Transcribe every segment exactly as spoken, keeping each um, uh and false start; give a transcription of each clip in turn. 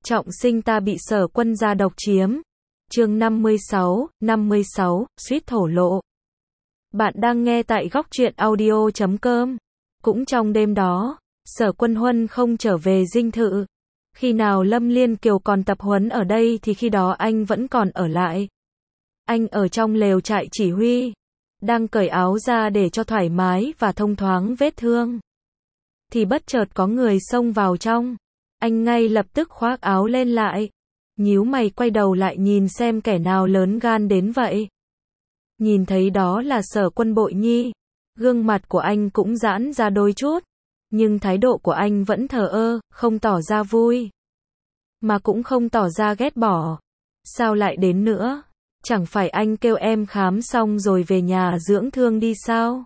Trọng sinh ta bị Sở Quân gia độc chiếm. Chương năm mươi sáu, năm mươi sáu, suýt thổ lộ. Bạn đang nghe tại góc truyện audio chấm com. Cũng trong đêm đó, Sở Quân Huân không trở về dinh thự. Khi nào Lâm Liên Kiều còn tập huấn ở đây thì khi đó anh vẫn còn ở lại. Anh ở trong lều trại chỉ huy, đang cởi áo ra để cho thoải mái và thông thoáng vết thương. Thì bất chợt có người xông vào trong. Anh ngay lập tức khoác áo lên lại, nhíu mày quay đầu lại nhìn xem kẻ nào lớn gan đến vậy. Nhìn thấy đó là Sở Quân Bội Nhi, gương mặt của anh cũng giãn ra đôi chút, nhưng thái độ của anh vẫn thờ ơ, không tỏ ra vui, mà cũng không tỏ ra ghét bỏ. Sao lại đến nữa? Chẳng phải anh kêu em khám xong rồi về nhà dưỡng thương đi sao?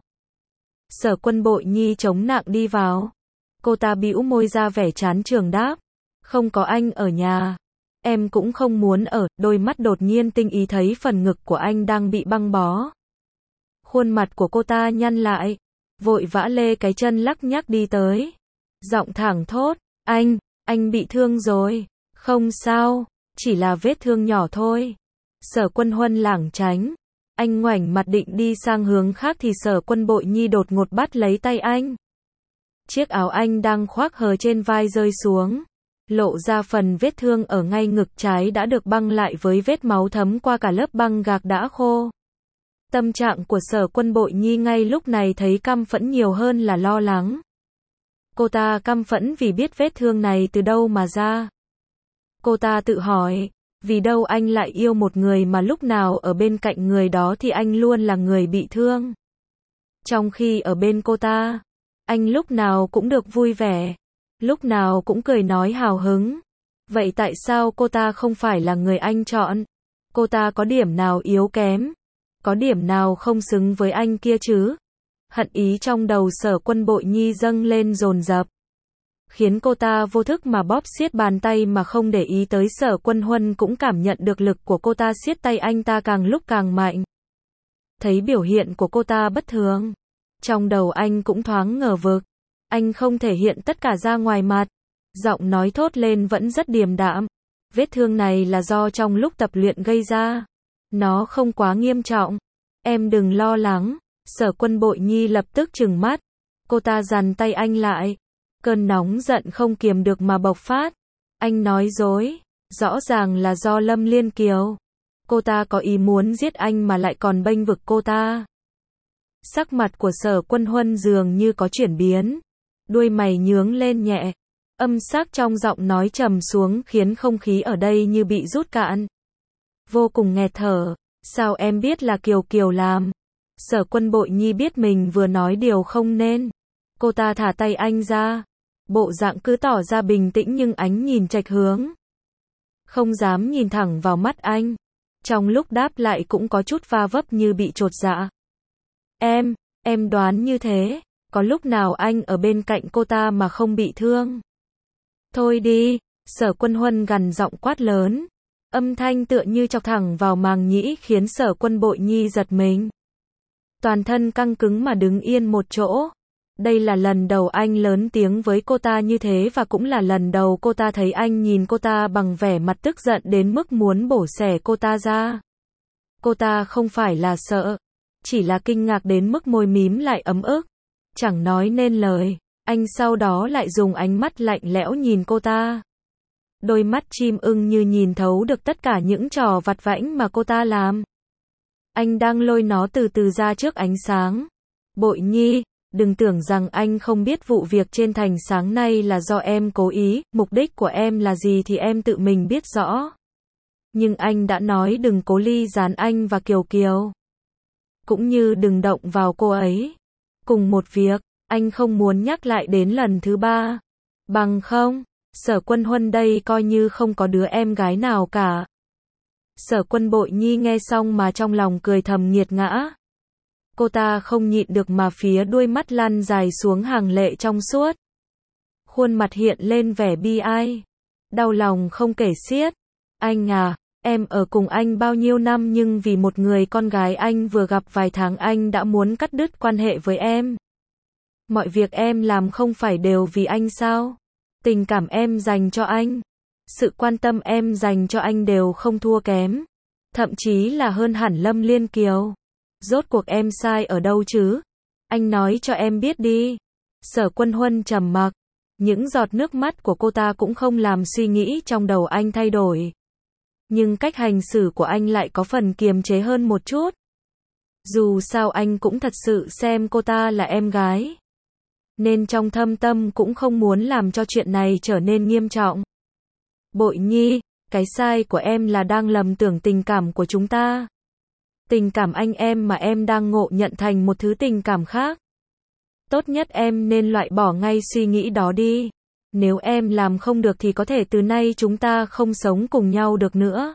Sở Quân Bội Nhi chống nặng đi vào. Cô ta bĩu môi ra vẻ chán chường đáp, không có anh ở nhà, em cũng không muốn ở. Đôi mắt đột nhiên tinh ý thấy phần ngực của anh đang bị băng bó. Khuôn mặt của cô ta nhăn lại, vội vã lê cái chân lắc nhắc đi tới, giọng thẳng thốt, anh, anh bị thương rồi. Không sao, chỉ là vết thương nhỏ thôi. Sở Quân Huân lảng tránh, anh ngoảnh mặt định đi sang hướng khác thì Sở Quân Bội Nhi đột ngột bắt lấy tay anh. Chiếc áo anh đang khoác hờ trên vai rơi xuống, lộ ra phần vết thương ở ngay ngực trái đã được băng lại với vết máu thấm qua cả lớp băng gạc đã khô. Tâm trạng của Sở Quân Bội Nhi ngay lúc này thấy căm phẫn nhiều hơn là lo lắng. Cô ta căm phẫn vì biết vết thương này từ đâu mà ra. Cô ta tự hỏi, vì đâu anh lại yêu một người mà lúc nào ở bên cạnh người đó thì anh luôn là người bị thương. Trong khi ở bên cô ta, anh lúc nào cũng được vui vẻ, lúc nào cũng cười nói hào hứng. Vậy tại sao cô ta không phải là người anh chọn? Cô ta có điểm nào yếu kém? Có điểm nào không xứng với anh kia chứ? Hận ý trong đầu Sở Quân Bội Nhi dâng lên dồn dập, khiến cô ta vô thức mà bóp siết bàn tay mà không để ý tới Sở Quân Huân cũng cảm nhận được lực của cô ta siết tay anh ta càng lúc càng mạnh. Thấy biểu hiện của cô ta bất thường, trong đầu anh cũng thoáng ngờ vực. Anh không thể hiện tất cả ra ngoài mặt, giọng nói thốt lên vẫn rất điềm đạm. Vết thương này là do trong lúc tập luyện gây ra, nó không quá nghiêm trọng, em đừng lo lắng. Sở Quân Bội Nhi lập tức trừng mắt, cô ta giằng tay anh lại, cơn nóng giận không kiềm được mà bộc phát. Anh nói dối, rõ ràng là do Lâm Liên Kiều. Cô ta có ý muốn giết anh mà lại còn bênh vực cô ta. Sắc mặt của Sở Quân Huân dường như có chuyển biến, đuôi mày nhướng lên nhẹ, âm sắc trong giọng nói trầm xuống khiến không khí ở đây như bị rút cạn. Vô cùng nghẹt thở, sao em biết là Kiều Kiều làm? Sở Quân Bội Nhi biết mình vừa nói điều không nên. Cô ta thả tay anh ra, bộ dạng cứ tỏ ra bình tĩnh nhưng ánh nhìn chệch hướng, không dám nhìn thẳng vào mắt anh. Trong lúc đáp lại cũng có chút va vấp như bị chột dạ. Em, em đoán như thế, có lúc nào anh ở bên cạnh cô ta mà không bị thương? Thôi đi, Sở Quân Huân gằn giọng quát lớn, âm thanh tựa như chọc thẳng vào màng nhĩ khiến Sở Quân Bội Nhi giật mình. Toàn thân căng cứng mà đứng yên một chỗ. Đây là lần đầu anh lớn tiếng với cô ta như thế và cũng là lần đầu cô ta thấy anh nhìn cô ta bằng vẻ mặt tức giận đến mức muốn bổ xẻ cô ta ra. Cô ta không phải là sợ, chỉ là kinh ngạc đến mức môi mím lại ấm ức, chẳng nói nên lời. Anh sau đó lại dùng ánh mắt lạnh lẽo nhìn cô ta. Đôi mắt chim ưng như nhìn thấu được tất cả những trò vặt vãnh mà cô ta làm. Anh đang lôi nó từ từ ra trước ánh sáng. Bội Nhi, đừng tưởng rằng anh không biết vụ việc trên thành sáng nay là do em cố ý, mục đích của em là gì thì em tự mình biết rõ. Nhưng anh đã nói đừng cố ly gián anh và Kiều Kiều, cũng như đừng động vào cô ấy. Cùng một việc, anh không muốn nhắc lại đến lần thứ ba. Bằng không, Sở Quân Huân đây coi như không có đứa em gái nào cả. Sở Quân Bội Nhi nghe xong mà trong lòng cười thầm nghiệt ngã. Cô ta không nhịn được mà phía đuôi mắt lăn dài xuống hàng lệ trong suốt. Khuôn mặt hiện lên vẻ bi ai, đau lòng không kể xiết. Anh à, em ở cùng anh bao nhiêu năm nhưng vì một người con gái anh vừa gặp vài tháng anh đã muốn cắt đứt quan hệ với em. Mọi việc em làm không phải đều vì anh sao? Tình cảm em dành cho anh, Sự quan tâm em dành cho anh đều không thua kém. Thậm chí là hơn hẳn Lâm Liên Kiều. Rốt cuộc em sai ở đâu chứ? Anh nói cho em biết đi. Sở Quân Huân trầm mặc. Những giọt nước mắt của cô ta cũng không làm suy nghĩ trong đầu anh thay đổi. Nhưng cách hành xử của anh lại có phần kiềm chế hơn một chút. Dù sao anh cũng thật sự xem cô ta là em gái. Nên trong thâm tâm cũng không muốn làm cho chuyện này trở nên nghiêm trọng. Bội Nhi, cái sai của em là đang lầm tưởng tình cảm của chúng ta. Tình cảm anh em mà em đang ngộ nhận thành một thứ tình cảm khác. Tốt nhất em nên loại bỏ ngay suy nghĩ đó đi. Nếu em làm không được thì có thể từ nay chúng ta không sống cùng nhau được nữa.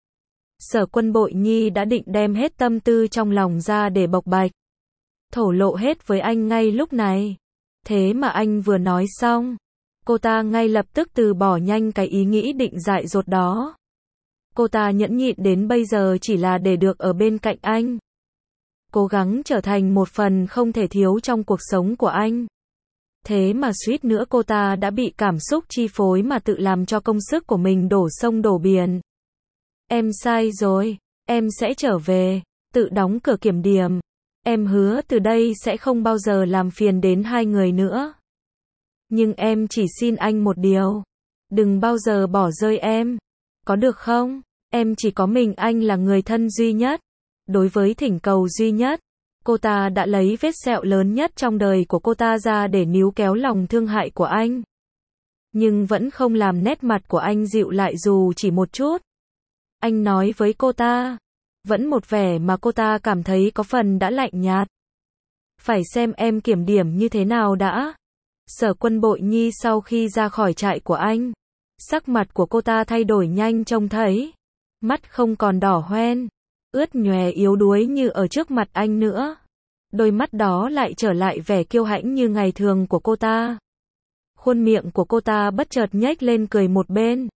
Sở Quân Bội Nhi đã định đem hết tâm tư trong lòng ra để bộc bạch. Thổ lộ hết với anh ngay lúc này. Thế mà anh vừa nói xong, cô ta ngay lập tức từ bỏ nhanh cái ý nghĩ định dại dột đó. Cô ta nhẫn nhịn đến bây giờ chỉ là để được ở bên cạnh anh. Cố gắng trở thành một phần không thể thiếu trong cuộc sống của anh. Thế mà suýt nữa cô ta đã bị cảm xúc chi phối mà tự làm cho công sức của mình đổ sông đổ biển. Em sai rồi, em sẽ trở về, tự đóng cửa kiểm điểm. Em hứa từ đây sẽ không bao giờ làm phiền đến hai người nữa. Nhưng em chỉ xin anh một điều. Đừng bao giờ bỏ rơi em. Có được không? Em chỉ có mình anh là người thân duy nhất. Đối với thỉnh cầu duy nhất, cô ta đã lấy vết sẹo lớn nhất trong đời của cô ta ra để níu kéo lòng thương hại của anh. Nhưng vẫn không làm nét mặt của anh dịu lại dù chỉ một chút. Anh nói với cô ta, vẫn một vẻ mà cô ta cảm thấy có phần đã lạnh nhạt. Phải xem em kiểm điểm như thế nào đã. Sở Quân Bội Nhi sau khi ra khỏi trại của anh, sắc mặt của cô ta thay đổi nhanh trông thấy. Mắt không còn đỏ hoen, ướt nhòe yếu đuối như ở trước mặt anh nữa. Đôi mắt đó lại trở lại vẻ kiêu hãnh như ngày thường của cô ta. Khuôn miệng của cô ta bất chợt nhếch lên cười một bên.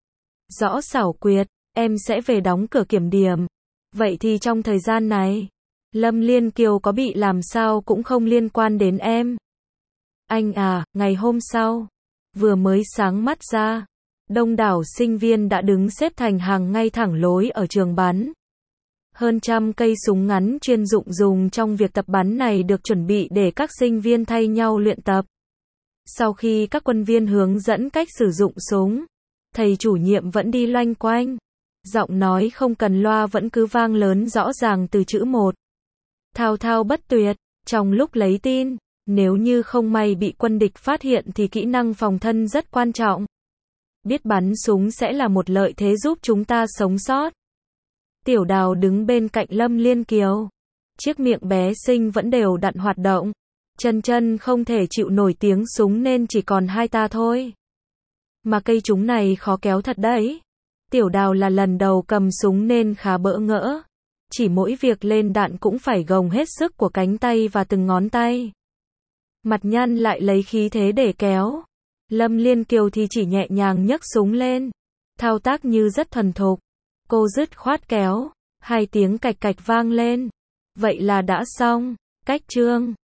Rõ xảo quyệt, em sẽ về đóng cửa kiểm điểm. Vậy thì trong thời gian này, Lâm Liên Kiều có bị làm sao cũng không liên quan đến em. Anh à, ngày hôm sau, vừa mới sáng mắt ra, đông đảo sinh viên đã đứng xếp thành hàng ngay thẳng lối ở trường bắn. Hơn trăm cây súng ngắn chuyên dụng dùng trong việc tập bắn này được chuẩn bị để các sinh viên thay nhau luyện tập. Sau khi các quân viên hướng dẫn cách sử dụng súng, thầy chủ nhiệm vẫn đi loanh quanh. Giọng nói không cần loa vẫn cứ vang lớn rõ ràng từ chữ một. Thao thao bất tuyệt, trong lúc lấy tin, nếu như không may bị quân địch phát hiện thì kỹ năng phòng thân rất quan trọng. Biết bắn súng sẽ là một lợi thế giúp chúng ta sống sót. Tiểu Đào đứng bên cạnh Lâm Liên Kiều. Chiếc miệng bé xinh vẫn đều đặn hoạt động. Chân chân không thể chịu nổi tiếng súng nên chỉ còn hai ta thôi. Mà cây trúng này khó kéo thật đấy. Tiểu Đào là lần đầu cầm súng nên khá bỡ ngỡ. Chỉ mỗi việc lên đạn cũng phải gồng hết sức của cánh tay và từng ngón tay. Mặt nhăn lại lấy khí thế để kéo. Lâm Liên Kiều thì chỉ nhẹ nhàng nhấc súng lên. Thao tác như rất thuần thục. Cô dứt khoát kéo. Hai tiếng cạch cạch vang lên. Vậy là đã xong. Cách chương.